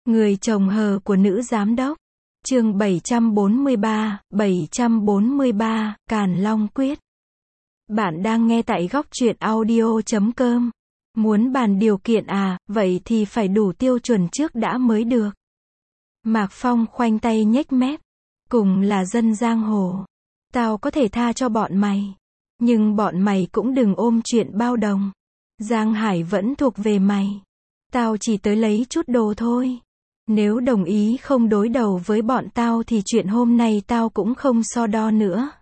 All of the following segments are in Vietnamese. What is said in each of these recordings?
Người chồng hờ của nữ giám đốc. Chương 743, Càn Long Quyết. Bạn đang nghe tại góc truyện audio.com. Muốn bàn điều kiện à, vậy thì phải đủ tiêu chuẩn trước đã mới được. Mạc Phong khoanh tay nhếch mép. Cùng là dân giang hồ. Tao có thể tha cho bọn mày. Nhưng bọn mày cũng đừng ôm chuyện bao đồng. Giang Hải vẫn thuộc về mày. Tao chỉ tới lấy chút đồ thôi. Nếu đồng ý không đối đầu với bọn tao thì chuyện hôm nay tao cũng không so đo nữa.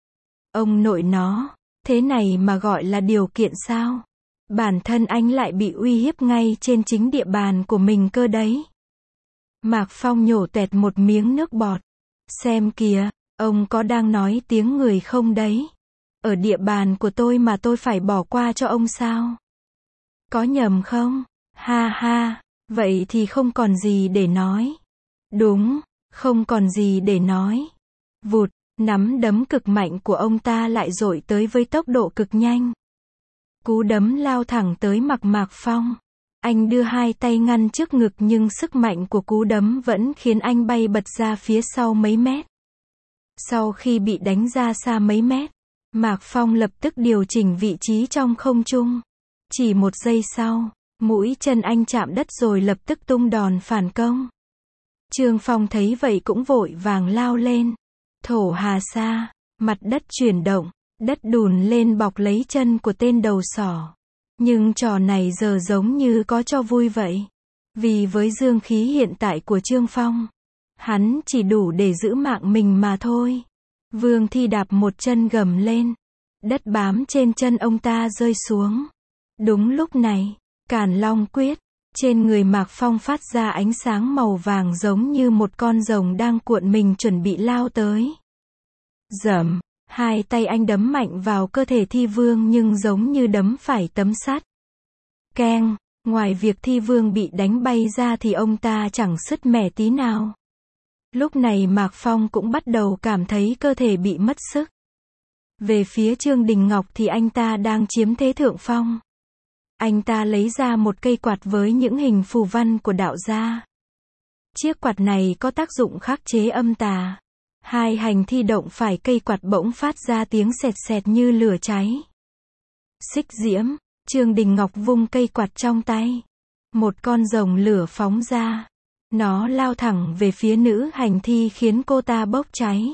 Ông nội nó, thế này mà gọi là điều kiện sao? Bản thân anh lại bị uy hiếp ngay trên chính địa bàn của mình cơ đấy. Mạc Phong nhổ toẹt một miếng nước bọt. Xem kìa, ông có đang nói tiếng người không đấy? Ở địa bàn của tôi mà tôi phải bỏ qua cho ông sao? Có nhầm không? Ha ha, vậy thì không còn gì để nói. Đúng, không còn gì để nói. Vụt, nắm đấm cực mạnh của ông ta lại dội tới với tốc độ cực nhanh. Cú đấm lao thẳng tới mặt Mạc Phong. Anh đưa hai tay ngăn trước ngực nhưng sức mạnh của cú đấm vẫn khiến anh bay bật ra phía sau mấy mét. Sau khi bị đánh ra xa mấy mét, Mạc Phong lập tức điều chỉnh vị trí trong không trung. Chỉ một giây sau, mũi chân anh chạm đất rồi lập tức tung đòn phản công. Trương Phong thấy vậy cũng vội vàng lao lên. Thổ hà sa, mặt đất chuyển động, đất đùn lên bọc lấy chân của tên đầu sỏ. Nhưng trò này giờ giống như có cho vui vậy. Vì với dương khí hiện tại của Trương Phong, hắn chỉ đủ để giữ mạng mình mà thôi. Vương Thi đạp một chân gầm lên. Đất bám trên chân ông ta rơi xuống. Đúng lúc này, Càn Long Quyết, trên người Mạc Phong phát ra ánh sáng màu vàng giống như một con rồng đang cuộn mình chuẩn bị lao tới. Dầm, hai tay anh đấm mạnh vào cơ thể Thi Vương nhưng giống như đấm phải tấm sắt. Keng, ngoài việc Thi Vương bị đánh bay ra thì ông ta chẳng sứt mẻ tí nào. Lúc này Mạc Phong cũng bắt đầu cảm thấy cơ thể bị mất sức. Về phía Trương Đình Ngọc thì anh ta đang chiếm thế thượng phong. Anh ta lấy ra một cây quạt với những hình phù văn của đạo gia. Chiếc quạt này có tác dụng khắc chế âm tà. Hai hành thi động phải cây quạt bỗng phát ra tiếng sẹt sẹt như lửa cháy. Xích diễm, Trương Đình Ngọc vung cây quạt trong tay. Một con rồng lửa phóng ra. Nó lao thẳng về phía nữ hành thi khiến cô ta bốc cháy.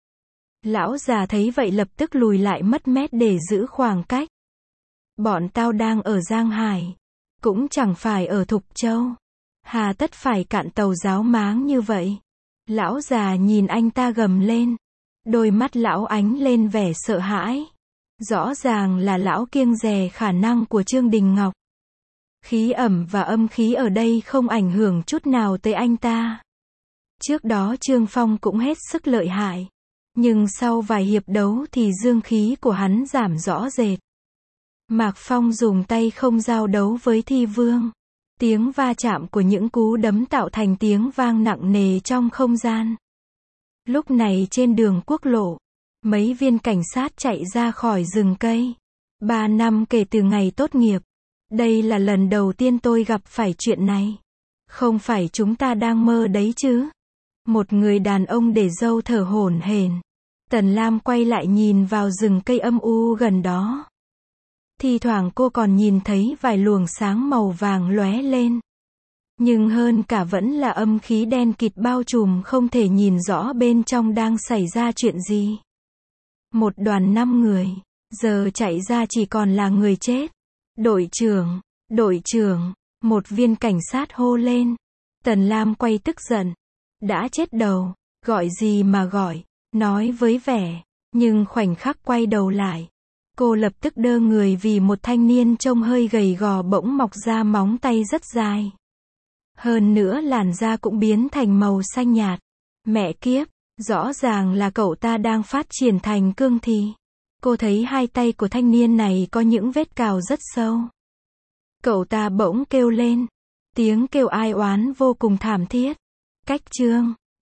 Lão già thấy vậy lập tức lùi lại mất mét để giữ khoảng cách. Bọn tao đang ở Giang Hải, cũng chẳng phải ở Thục Châu. Hà tất phải cạn tàu giáo máng như vậy. Lão già nhìn anh ta gầm lên. Đôi mắt lão ánh lên vẻ sợ hãi. Rõ ràng là lão kiêng dè khả năng của Trương Đình Ngọc. Khí ẩm và âm khí ở đây không ảnh hưởng chút nào tới anh ta. Trước đó Trương Phong cũng hết sức lợi hại. Nhưng sau vài hiệp đấu thì dương khí của hắn giảm rõ rệt. Mạc Phong dùng tay không giao đấu với Thi Vương. Tiếng va chạm của những cú đấm tạo thành tiếng vang nặng nề trong không gian. Lúc này trên đường quốc lộ, mấy viên cảnh sát chạy ra khỏi rừng cây. 3 năm kể từ ngày tốt nghiệp. Đây là lần đầu tiên tôi gặp phải chuyện này. Không phải chúng ta đang mơ đấy chứ? Một người đàn ông để râu thở hổn hển. Tần Lam quay lại nhìn vào rừng cây âm u gần đó. Thi thoảng cô còn nhìn thấy vài luồng sáng màu vàng lóe lên. Nhưng hơn cả vẫn là âm khí đen kịt bao trùm không thể nhìn rõ bên trong đang xảy ra chuyện gì. Một đoàn 5 người, giờ chạy ra chỉ còn là người chết. Đội trưởng, một viên cảnh sát hô lên. Tần Lam quay tức giận. Đã chết đầu, gọi gì mà gọi, nói với vẻ. Nhưng khoảnh khắc quay đầu lại. Cô lập tức đơ người vì một thanh niên trông hơi gầy gò bỗng mọc ra móng tay rất dài. Hơn nữa làn da cũng biến thành màu xanh nhạt. Mẹ kiếp, rõ ràng là cậu ta đang phát triển thành cương thi. Cô thấy hai tay của thanh niên này có những vết cào rất sâu. Cậu ta bỗng kêu lên. Tiếng kêu ai oán vô cùng thảm thiết. Cách Trương,